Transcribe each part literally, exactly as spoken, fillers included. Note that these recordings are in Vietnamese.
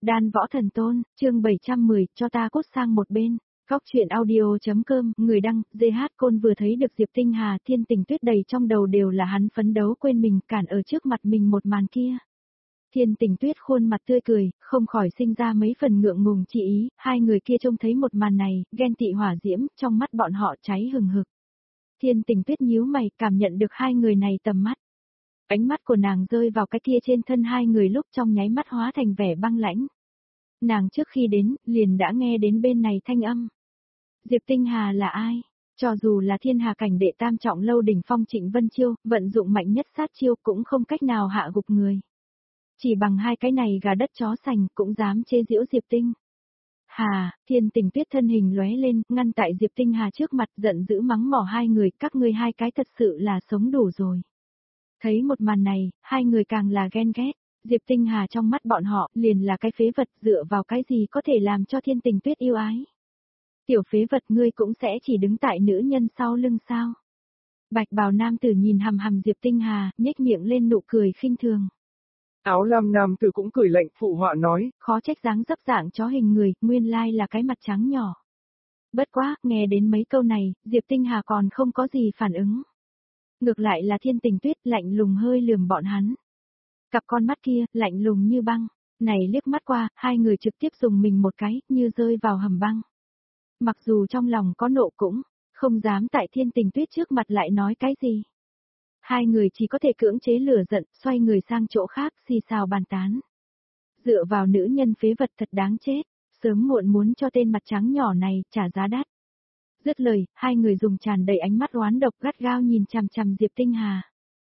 Đan Võ Thần Tôn, chương bảy trăm mười, cho ta cút sang một bên. Góc truyện audio.com, người đăng, giê hát Côn vừa thấy được Diệp Tinh Hà, Thiên Tình Tuyết đầy trong đầu đều là hắn phấn đấu quên mình, cản ở trước mặt mình một màn kia. Thiên Tình Tuyết khuôn mặt tươi cười, không khỏi sinh ra mấy phần ngượng ngùng chi ý, hai người kia trông thấy một màn này, ghen tị hỏa diễm, trong mắt bọn họ cháy hừng hực. Thiên Tình Tuyết nhíu mày, cảm nhận được hai người này tầm mắt. Ánh mắt của nàng rơi vào cái kia trên thân hai người lúc trong nháy mắt hóa thành vẻ băng lãnh. Nàng trước khi đến, liền đã nghe đến bên này thanh âm. Diệp Tinh Hà là ai? Cho dù là thiên hà cảnh đệ tam trọng lâu đỉnh phong Trịnh Vân Chiêu, vận dụng mạnh nhất sát chiêu cũng không cách nào hạ gục người. Chỉ bằng hai cái này gà đất chó sành cũng dám chế giễu Diệp Tinh. Hà, Thiên Tình Tuyết thân hình lóe lên, ngăn tại Diệp Tinh Hà trước mặt, giận dữ mắng mỏ hai người, các ngươi hai cái thật sự là sống đủ rồi. Thấy một màn này, hai người càng là ghen ghét. Diệp Tinh Hà trong mắt bọn họ liền là cái phế vật, dựa vào cái gì có thể làm cho Thiên Tình Tuyết yêu ái. Tiểu phế vật, ngươi cũng sẽ chỉ đứng tại nữ nhân sau lưng sao? Bạch bào nam tử nhìn hằm hằm Diệp Tinh Hà, nhếch miệng lên nụ cười khinh thường. Áo lam nam tử cũng cười lạnh phụ họa nói, khó trách dáng dấp dạng chó hình người, nguyên lai là cái mặt trắng nhỏ. Bất quá, nghe đến mấy câu này, Diệp Tinh Hà còn không có gì phản ứng. Ngược lại là Thiên Tình Tuyết lạnh lùng hơi lườm bọn hắn. Cặp con mắt kia, lạnh lùng như băng, này liếc mắt qua, hai người trực tiếp dùng mình một cái, như rơi vào hầm băng. Mặc dù trong lòng có nộ cũng, không dám tại Thiên Tình Tuyết trước mặt lại nói cái gì. Hai người chỉ có thể cưỡng chế lửa giận, xoay người sang chỗ khác, xì xào bàn tán. Dựa vào nữ nhân phế vật thật đáng chết, sớm muộn muốn cho tên mặt trắng nhỏ này trả giá đắt. Dứt lời, hai người dùng tràn đầy ánh mắt oán độc gắt gao nhìn chằm chằm Diệp Tinh Hà.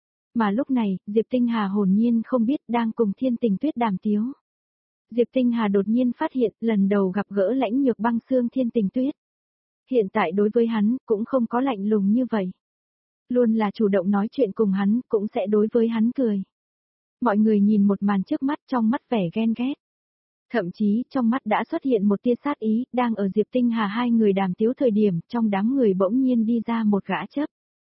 Mà lúc này, Diệp Tinh Hà hồn nhiên không biết đang cùng Thiên Tình Tuyết đàm tiếu. Diệp Tinh Hà đột nhiên phát hiện lần đầu gặp gỡ lãnh nhược băng xương Thiên Tình Tuyết. Hiện tại đối với hắn cũng không có lạnh lùng như vậy. Luôn là chủ động nói chuyện cùng hắn cũng sẽ đối với hắn cười. Mọi người nhìn một màn trước mắt trong mắt vẻ ghen ghét. Thậm chí trong mắt đã xuất hiện một tia sát ý, đang ở Diệp Tinh Hà hai người đàm tiếu thời điểm trong đám người bỗng nhiên đi ra một gã chấp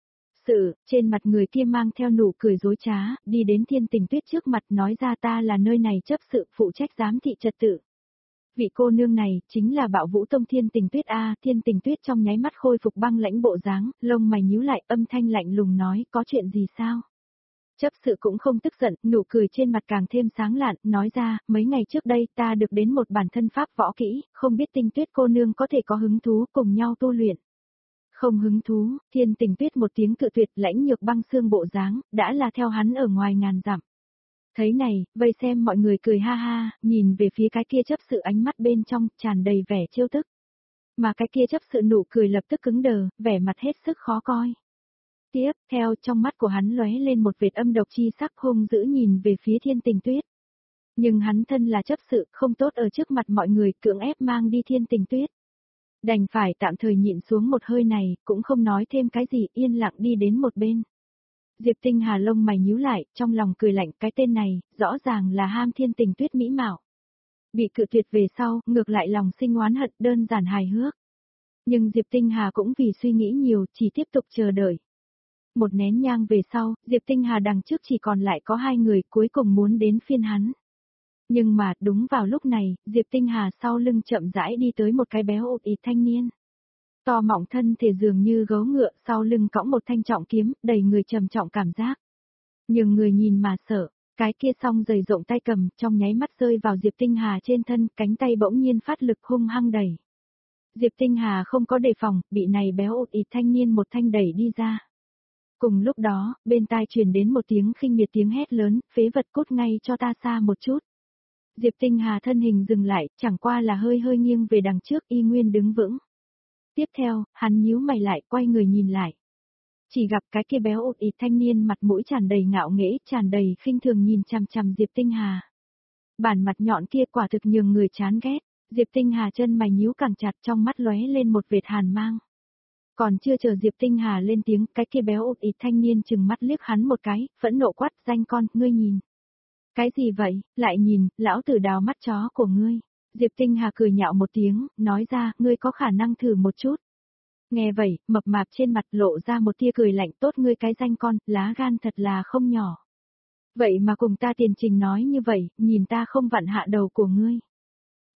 sự, trên mặt người kia mang theo nụ cười dối trá, đi đến Thiên Tình Tuyết trước mặt nói ra ta là nơi này chấp sự phụ trách giám thị trật tự. Vị cô nương này, chính là Bạo Vũ Tông Thiên Tình Tuyết A, Thiên Tình Tuyết trong nháy mắt khôi phục băng lãnh bộ dáng, lông mày nhíu lại, âm thanh lạnh lùng nói, có chuyện gì sao? Chấp sự cũng không tức giận, nụ cười trên mặt càng thêm sáng lạn, nói ra, mấy ngày trước đây ta được đến một bản thân pháp võ kỹ, không biết Tình Tuyết cô nương có thể có hứng thú cùng nhau tu luyện. Không hứng thú, Thiên Tình Tuyết một tiếng cự tuyệt, lãnh nhược băng xương bộ dáng, đã là theo hắn ở ngoài ngàn dặm. Thấy này, vây xem mọi người cười ha ha, nhìn về phía cái kia chấp sự ánh mắt bên trong, tràn đầy vẻ trêu tức. Mà cái kia chấp sự nụ cười lập tức cứng đờ, vẻ mặt hết sức khó coi. Tiếp, theo trong mắt của hắn lóe lên một vệt âm độc chi sắc hung dữ nhìn về phía Thiên Tình Tuyết. Nhưng hắn thân là chấp sự, không tốt ở trước mặt mọi người cưỡng ép mang đi Thiên Tình Tuyết. Đành phải tạm thời nhịn xuống một hơi này, cũng không nói thêm cái gì, yên lặng đi đến một bên. Diệp Tinh Hà lông mày nhíu lại, trong lòng cười lạnh, cái tên này, rõ ràng là ham Thiên Tình Tuyết mỹ mạo. Bị cự tuyệt về sau, ngược lại lòng sinh oán hận, đơn giản hài hước. Nhưng Diệp Tinh Hà cũng vì suy nghĩ nhiều, chỉ tiếp tục chờ đợi. Một nén nhang về sau, Diệp Tinh Hà đằng trước chỉ còn lại có hai người, cuối cùng muốn đến phiên hắn. Nhưng mà, đúng vào lúc này, Diệp Tinh Hà sau lưng chậm rãi đi tới một cái béo ụt ịt thanh niên. To mọng thân thể dường như gấu ngựa, sau lưng cõng một thanh trọng kiếm, đầy người trầm trọng cảm giác. Nhưng người nhìn mà sợ, cái kia song dày rộng tay cầm, trong nháy mắt rơi vào Diệp Tinh Hà trên thân, cánh tay bỗng nhiên phát lực hung hăng đẩy. Diệp Tinh Hà không có đề phòng, bị này béo ụt ịt thanh niên một thanh đẩy đi ra. Cùng lúc đó, bên tai truyền đến một tiếng khinh miệt tiếng hét lớn, phế vật cút ngay cho ta xa một chút. Diệp Tinh Hà thân hình dừng lại, chẳng qua là hơi hơi nghiêng về đằng trước, y nguyên đứng vững. Tiếp theo, hắn nhíu mày lại, quay người nhìn lại. Chỉ gặp cái kia béo ụt ịt thanh niên mặt mũi tràn đầy ngạo nghễ, tràn đầy khinh thường nhìn chằm chằm Diệp Tinh Hà. Bản mặt nhọn kia quả thực nhường người chán ghét, Diệp Tinh Hà chân mày nhíu càng chặt, trong mắt lóe lên một vệt hàn mang. Còn chưa chờ Diệp Tinh Hà lên tiếng, cái kia béo ụt ịt thanh niên trừng mắt liếc hắn một cái, phẫn nộ quát, danh con, ngươi nhìn. Cái gì vậy, lại nhìn, lão tử đào mắt chó của ngươi. Diệp Tinh Hà cười nhạo một tiếng, nói ra, ngươi có khả năng thử một chút. Nghe vậy, mập mạp trên mặt lộ ra một tia cười lạnh, tốt ngươi cái danh con, lá gan thật là không nhỏ. Vậy mà cùng ta tiền trình nói như vậy, nhìn ta không vặn hạ đầu của ngươi.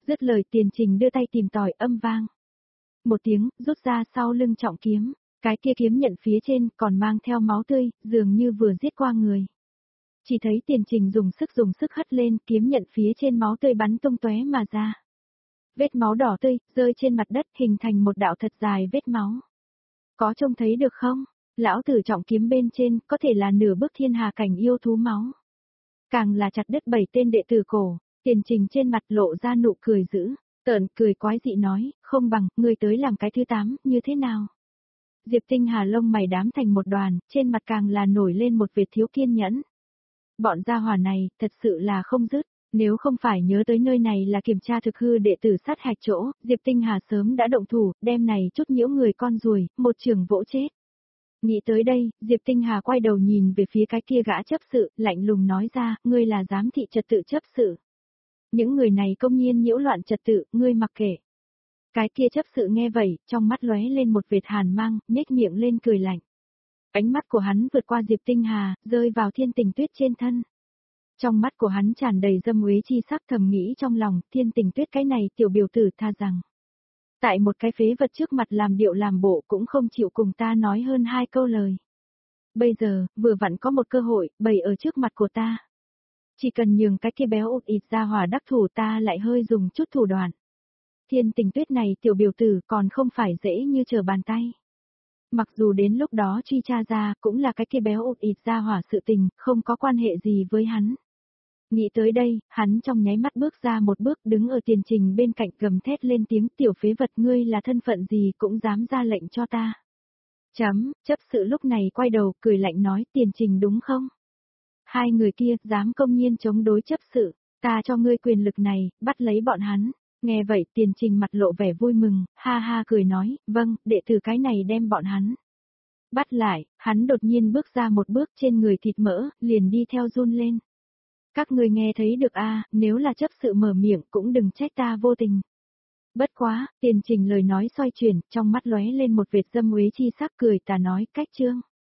Dứt lời Tiền Trình đưa tay tìm tòi, âm vang. Một tiếng, rút ra sau lưng trọng kiếm, cái kia kiếm nhận phía trên còn mang theo máu tươi, dường như vừa giết qua người. Chỉ thấy Tiền Trình dùng sức dùng sức hất lên, kiếm nhận phía trên máu tươi bắn tung tóe mà ra. Vết máu đỏ tươi, rơi trên mặt đất hình thành một đạo thật dài vết máu. Có trông thấy được không? Lão tử trọng kiếm bên trên, có thể là nửa bước thiên hà cảnh yêu thú máu. Càng là chặt đứt bảy tên đệ tử cổ, Tiền Trình trên mặt lộ ra nụ cười dữ, tợn cười quái dị nói, không bằng, ngươi tới làm cái thứ tám, như thế nào? Diệp Tinh Hà lông mày đám thành một đoàn, trên mặt càng là nổi lên một vệt thiếu kiên nhẫn. Bọn gia hỏa này, thật sự là không dứt, nếu không phải nhớ tới nơi này là kiểm tra thực hư đệ tử sát hạch chỗ, Diệp Tinh Hà sớm đã động thủ, đem này chút nhiễu người con ruồi, một trường vỗ chết. Nghĩ tới đây, Diệp Tinh Hà quay đầu nhìn về phía cái kia gã chấp sự, lạnh lùng nói ra, ngươi là giám thị trật tự chấp sự. Những người này công nhiên nhiễu loạn trật tự, ngươi mặc kệ. Cái kia chấp sự nghe vậy, trong mắt lóe lên một vệt hàn mang, nhếch miệng lên cười lạnh. Ánh mắt của hắn vượt qua Diệp Tinh Hà, rơi vào Thiên Tình Tuyết trên thân. Trong mắt của hắn tràn đầy dâm uế chi sắc, thầm nghĩ trong lòng, Thiên Tình Tuyết cái này tiểu biểu tử tha rằng. Tại một cái phế vật trước mặt làm điệu làm bộ cũng không chịu cùng ta nói hơn hai câu lời. Bây giờ, vừa vặn có một cơ hội, bày ở trước mặt của ta. Chỉ cần nhường cái kia béo ụt ịt ra hỏa đắc thủ ta lại hơi dùng chút thủ đoạn. Thiên Tình Tuyết này tiểu biểu tử còn không phải dễ như trở bàn tay. Mặc dù đến lúc đó truy tra ra cũng là cái kia béo ụt ịt ra hỏa sự tình, không có quan hệ gì với hắn. Nghĩ tới đây, hắn trong nháy mắt bước ra một bước đứng ở Tiền Trình bên cạnh gầm thét lên tiếng tiểu phế vật ngươi là thân phận gì cũng dám ra lệnh cho ta. Chấm, chấp sự lúc này quay đầu cười lạnh nói Tiền Trình đúng không? Hai người kia dám công nhiên chống đối chấp sự, ta cho ngươi quyền lực này, bắt lấy bọn hắn. Nghe vậy Tiền Trình mặt lộ vẻ vui mừng, ha ha cười nói, vâng, đệ tử cái này đem bọn hắn. Bắt lại, hắn đột nhiên bước ra một bước trên người thịt mỡ, liền đi theo run lên. Các người nghe thấy được a, à, nếu là chấp sự mở miệng cũng đừng trách ta vô tình. Bất quá, Tiền Trình lời nói xoay chuyển, trong mắt lóe lên một vệt dâm uế chi sắc cười ta nói cách trương.